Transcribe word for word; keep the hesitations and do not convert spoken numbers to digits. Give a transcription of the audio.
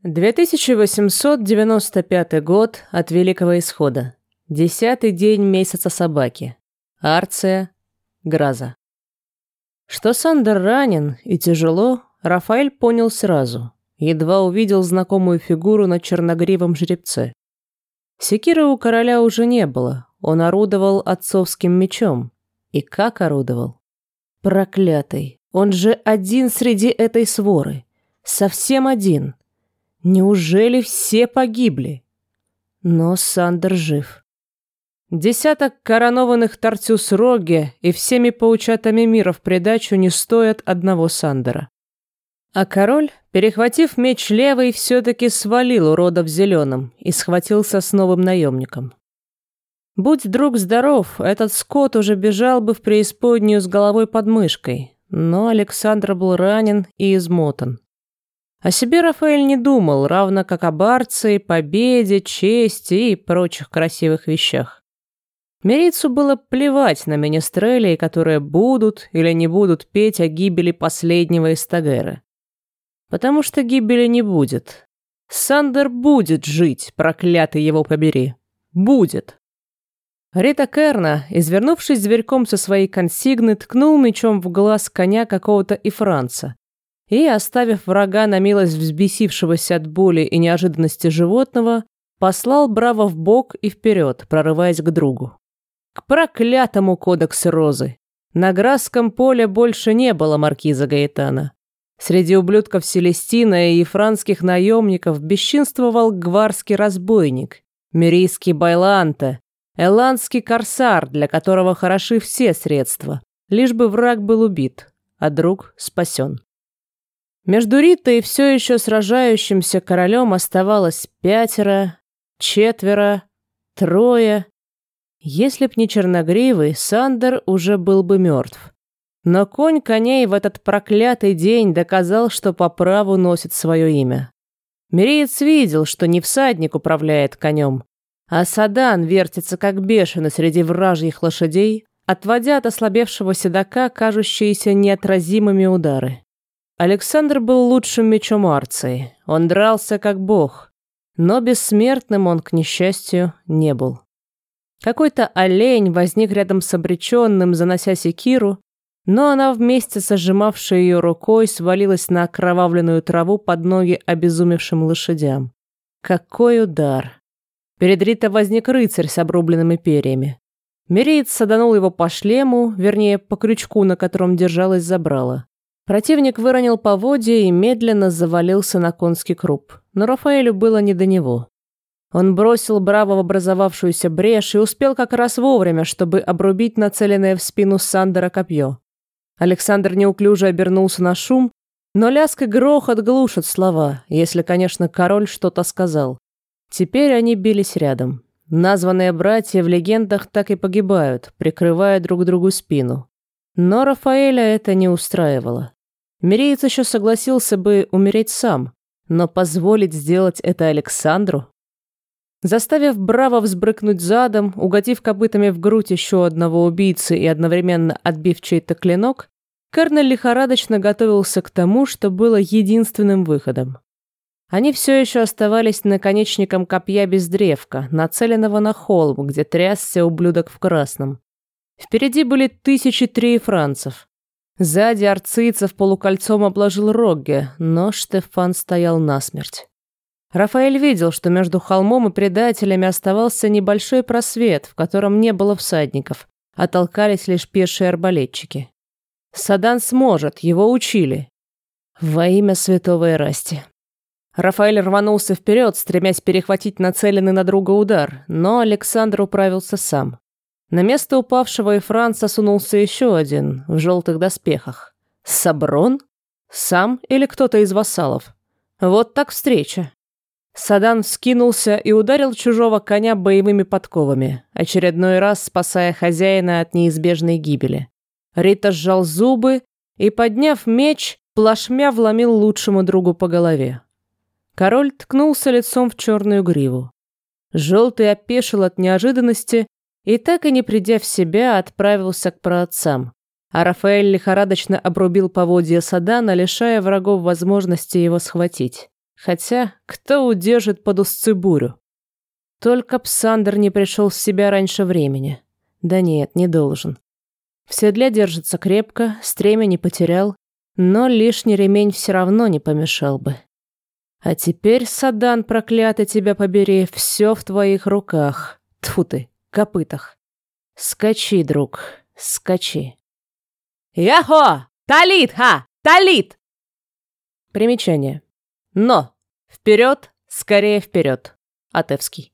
две тысячи восемьсот девяносто пятый год от Великого Исхода. Десятый день месяца собаки. Арция, Граза. Что Сандер ранен и тяжело, Рафаэль понял сразу. Едва увидел знакомую фигуру на черногривом жеребце. Секиры у короля уже не было. Он орудовал отцовским мечом. И как орудовал? Проклятый. Он же один среди этой своры. Совсем один. Неужели все погибли? Но Сандер жив. Десяток коронованных Тартюс Роге и всеми паучатами мира в придачу не стоят одного Сандера. А король, перехватив меч левой, все-таки свалил урода в зеленом и схватился с новым наемником. Будь друг здоров, этот скот уже бежал бы в преисподнюю с головой под мышкой, но Александр был ранен и измотан. О себе Рафаэль не думал, равно как об Арции, победе, чести и прочих красивых вещах. Мирийцу было плевать на менестрелей, которые будут или не будут петь о гибели последнего из Тагера. Потому что гибели не будет. Сандер будет жить, проклятый его побери. Будет. Рита Керна, извернувшись зверьком со своей консигны, ткнул мечом в глаз коня какого-то ифранца и, оставив врага на милость взбесившегося от боли и неожиданности животного, послал Браво в бок и вперед, прорываясь к другу. К проклятому кодексу Розы. На Гразском поле больше не было маркиза Гаэтана. Среди ублюдков Селестина и ефранских наемников бесчинствовал гварский разбойник, мирийский байланте, эландский корсар, для которого хороши все средства, лишь бы враг был убит, а друг спасен. Между Ритой и все еще сражающимся королем оставалось пятеро, четверо, трое. Если б не черногривый, Сандер уже был бы мертв. Но конь коней в этот проклятый день доказал, что по праву носит свое имя. Мириец видел, что не всадник управляет конем, а Садан вертится как бешеный среди вражьих лошадей, отводя от ослабевшего седока кажущиеся неотразимыми удары. Александр был лучшим мечом Арции, он дрался как бог, но бессмертным он, к несчастью, не был. Какой-то олень возник рядом с обреченным, занося секиру, но она вместе с сжимавшей ее рукой свалилась на окровавленную траву под ноги обезумевшим лошадям. Какой удар! Перед Ритой возник рыцарь с обрубленными перьями. Мириец саданул его по шлему, вернее, по крючку, на котором держалось забрало. Противник выронил поводья и медленно завалился на конский круп, но Рафаэлю было не до него. Он бросил Браво в образовавшуюся брешь и успел как раз вовремя, чтобы обрубить нацеленное в спину Сандера копье. Александр неуклюже обернулся на шум, но лязг и грохот глушат слова, если, конечно, король что-то сказал. Теперь они бились рядом. Названные братья в легендах так и погибают, прикрывая друг другу спину. Но Рафаэля это не устраивало. Мириец еще согласился бы умереть сам, но позволить сделать это Александру? Заставив Браво взбрыкнуть задом, угодив копытами в грудь еще одного убийцы и одновременно отбив чей-то клинок, Кернель лихорадочно готовился к тому, что было единственным выходом. Они все еще оставались наконечником копья без древка, нацеленного на холм, где трясся ублюдок в красном. Впереди были тысячи три францев. Сзади арцийцев полукольцом обложил Рогге, но Штефан стоял насмерть. Рафаэль видел, что между холмом и предателями оставался небольшой просвет, в котором не было всадников, а толкались лишь пешие арбалетчики. Садан сможет, его учили. Во имя святого Эрасти. Рафаэль рванулся вперед, стремясь перехватить нацеленный на друга удар, но Александр управился сам. На место упавшего Эфранца сунулся еще один, в желтых доспехах. Саброн? Сам или кто-то из вассалов? Вот так встреча. Садан вскинулся и ударил чужого коня боевыми подковами, очередной раз спасая хозяина от неизбежной гибели. Рита сжал зубы и, подняв меч, плашмя вломил лучшему другу по голове. Король ткнулся лицом в черную гриву. Желтый опешил от неожиданности и, так и не придя в себя, отправился к праотцам. А Рафаэль лихорадочно обрубил поводья Садана, лишая врагов возможности его схватить. Хотя, кто удержит под узцы бурю? Только Псандер не пришел в себя раньше времени. Да нет, не должен. В седле держится крепко, стремя не потерял, но лишний ремень все равно не помешал бы. А теперь, Садан, проклятый тебя побери, все в твоих руках. Тьфу ты, копытах. Скачи, друг, скачи. Яхо! Талит, ха! Талит! Примечание. Но! Вперед, скорее вперед. Атевский.